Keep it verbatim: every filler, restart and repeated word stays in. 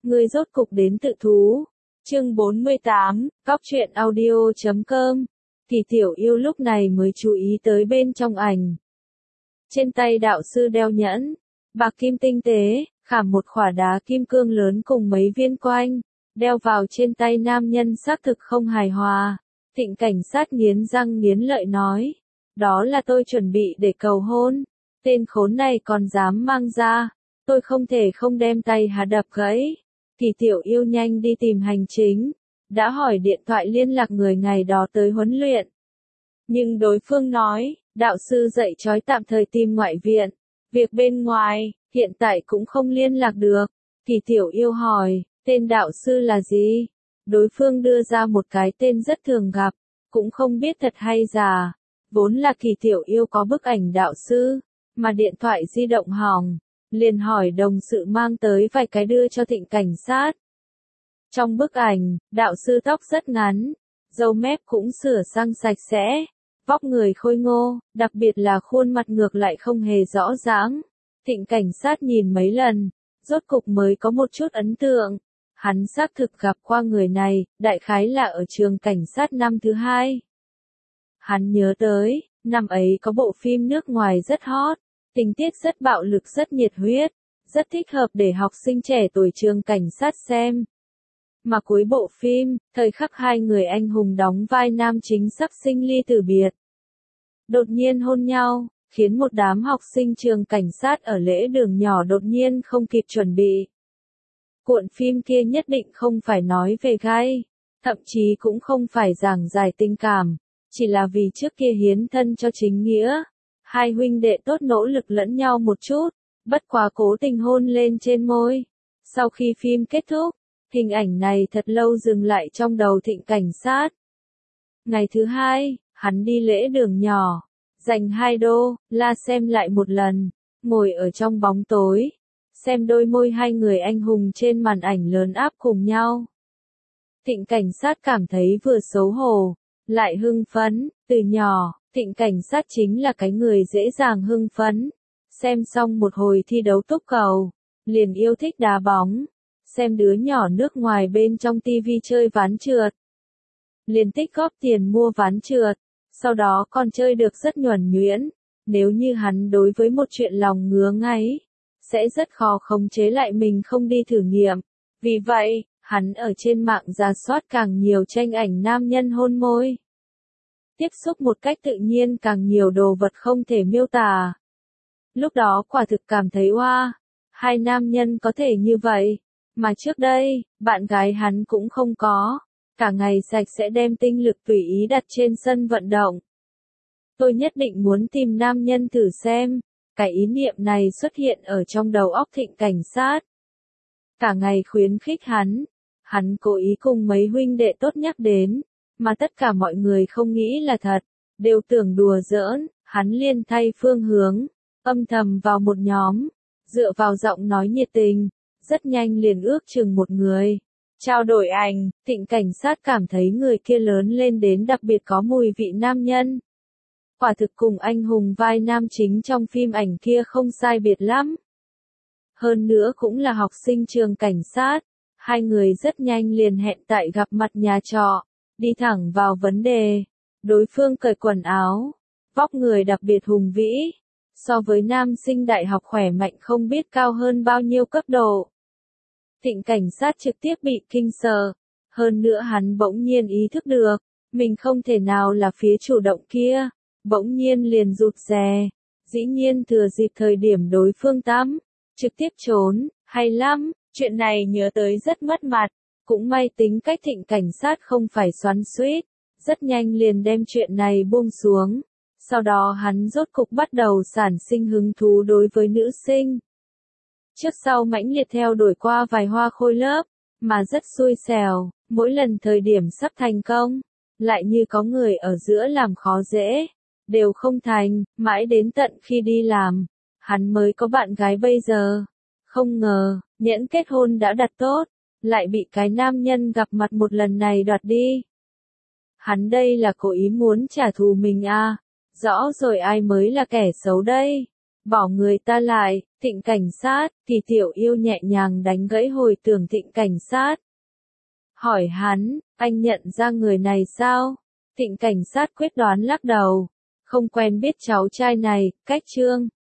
Ngươi rốt cục đến tự thú. Chương bốn mươi tám, Cóc truyện audio chấm com. Thì Tiểu Yêu lúc này mới chú ý tới bên trong ảnh. Trên tay đạo sư đeo nhẫn, bạc kim tinh tế, khảm một khỏa đá kim cương lớn cùng mấy viên quanh, đeo vào trên tay nam nhân xác thực không hài hòa. Thịnh cảnh sát nghiến răng nghiến lợi nói, đó là tôi chuẩn bị để cầu hôn, tên khốn này còn dám mang ra, tôi không thể không đem tay hà đập gãy. Thì Tiểu Yêu nhanh đi tìm hành chính, đã hỏi điện thoại liên lạc người ngày đó tới huấn luyện. Nhưng đối phương nói, đạo sư dạy trói tạm thời tìm ngoại viện, việc bên ngoài, hiện tại cũng không liên lạc được. Thì Tiểu Yêu hỏi, tên đạo sư là gì? Đối phương đưa ra một cái tên rất thường gặp, cũng không biết thật hay giả. Vốn là Kỳ Tiểu Yêu có bức ảnh đạo sư, mà điện thoại di động hỏng, liền hỏi đồng sự mang tới vài cái đưa cho Thịnh cảnh sát. Trong bức ảnh, đạo sư tóc rất ngắn, râu mép cũng sửa sang sạch sẽ, vóc người khôi ngô, đặc biệt là khuôn mặt ngược lại không hề rõ ràng. Thịnh cảnh sát nhìn mấy lần, rốt cục mới có một chút ấn tượng. Hắn xác thực gặp qua người này, đại khái là ở trường cảnh sát năm thứ hai. Hắn nhớ tới, năm ấy có bộ phim nước ngoài rất hot, tình tiết rất bạo lực rất nhiệt huyết, rất thích hợp để học sinh trẻ tuổi trường cảnh sát xem. Mà cuối bộ phim, thời khắc hai người anh hùng đóng vai nam chính sắp sinh ly tử biệt. Đột nhiên hôn nhau, khiến một đám học sinh trường cảnh sát ở lễ đường nhỏ đột nhiên không kịp chuẩn bị. Cuộn phim kia nhất định không phải nói về gai, thậm chí cũng không phải giảng giải tình cảm, chỉ là vì trước kia hiến thân cho chính nghĩa. Hai huynh đệ tốt nỗ lực lẫn nhau một chút, bất quá cố tình hôn lên trên môi. Sau khi phim kết thúc, hình ảnh này thật lâu dừng lại trong đầu Thịnh cảnh sát. Ngày thứ hai, hắn đi lễ đường nhỏ, dành hai đô, la xem lại một lần, ngồi ở trong bóng tối, xem đôi môi hai người anh hùng trên màn ảnh lớn áp cùng nhau. Thịnh cảnh sát cảm thấy vừa xấu hổ, lại hưng phấn, từ nhỏ, Thịnh cảnh sát chính là cái người dễ dàng hưng phấn. Xem xong một hồi thi đấu túc cầu, liền yêu thích đá bóng, xem đứa nhỏ nước ngoài bên trong tivi chơi ván trượt. Liền tích góp tiền mua ván trượt, sau đó còn chơi được rất nhuần nhuyễn. Nếu như hắn đối với một chuyện lòng ngứa ngáy, sẽ rất khó khống chế lại mình không đi thử nghiệm. Vì vậy, hắn ở trên mạng rà soát càng nhiều tranh ảnh nam nhân hôn môi. Tiếp xúc một cách tự nhiên càng nhiều đồ vật không thể miêu tả. Lúc đó quả thực cảm thấy oa, hai nam nhân có thể như vậy, mà trước đây, bạn gái hắn cũng không có, cả ngày sạch sẽ đem tinh lực tùy ý đặt trên sân vận động. Tôi nhất định muốn tìm nam nhân thử xem, cái ý niệm này xuất hiện ở trong đầu óc Thịnh cảnh sát. Cả ngày khuyến khích hắn, hắn cố ý cùng mấy huynh đệ tốt nhắc đến, mà tất cả mọi người không nghĩ là thật, đều tưởng đùa giỡn, hắn liền thay phương hướng, âm thầm vào một nhóm, dựa vào giọng nói nhiệt tình, rất nhanh liền ước chừng một người. Trao đổi ảnh, Thịnh cảnh sát cảm thấy người kia lớn lên đến đặc biệt có mùi vị nam nhân. Quả thực cùng anh hùng vai nam chính trong phim ảnh kia không sai biệt lắm. Hơn nữa cũng là học sinh trường cảnh sát, hai người rất nhanh liền hẹn tại gặp mặt nhà trọ, đi thẳng vào vấn đề. Đối phương cởi quần áo, vóc người đặc biệt hùng vĩ, so với nam sinh đại học khỏe mạnh không biết cao hơn bao nhiêu cấp độ. Thịnh cảnh sát trực tiếp bị kinh sợ, hơn nữa hắn bỗng nhiên ý thức được, mình không thể nào là phía chủ động kia, bỗng nhiên liền rụt rè, dĩ nhiên thừa dịp thời điểm đối phương tắm, trực tiếp trốn, hay lắm, chuyện này nhớ tới rất mất mặt, cũng may tính cách Thịnh cảnh sát không phải xoắn xuýt, rất nhanh liền đem chuyện này buông xuống, sau đó hắn rốt cục bắt đầu sản sinh hứng thú đối với nữ sinh. Trước sau mãnh liệt theo đuổi qua vài hoa khôi lớp, mà rất xui xẻo, mỗi lần thời điểm sắp thành công, lại như có người ở giữa làm khó dễ, đều không thành, mãi đến tận khi đi làm, hắn mới có bạn gái bây giờ. Không ngờ, nhẫn kết hôn đã đặt tốt, lại bị cái nam nhân gặp mặt một lần này đoạt đi. Hắn đây là cố ý muốn trả thù mình à, rõ rồi ai mới là kẻ xấu đây. Bỏ người ta lại, Thịnh cảnh sát, thì Tiểu Yêu nhẹ nhàng đánh gãy hồi tưởng Thịnh cảnh sát. Hỏi hắn, anh nhận ra người này sao? Thịnh cảnh sát quyết đoán lắc đầu. Không quen biết cháu trai này, cách Trương.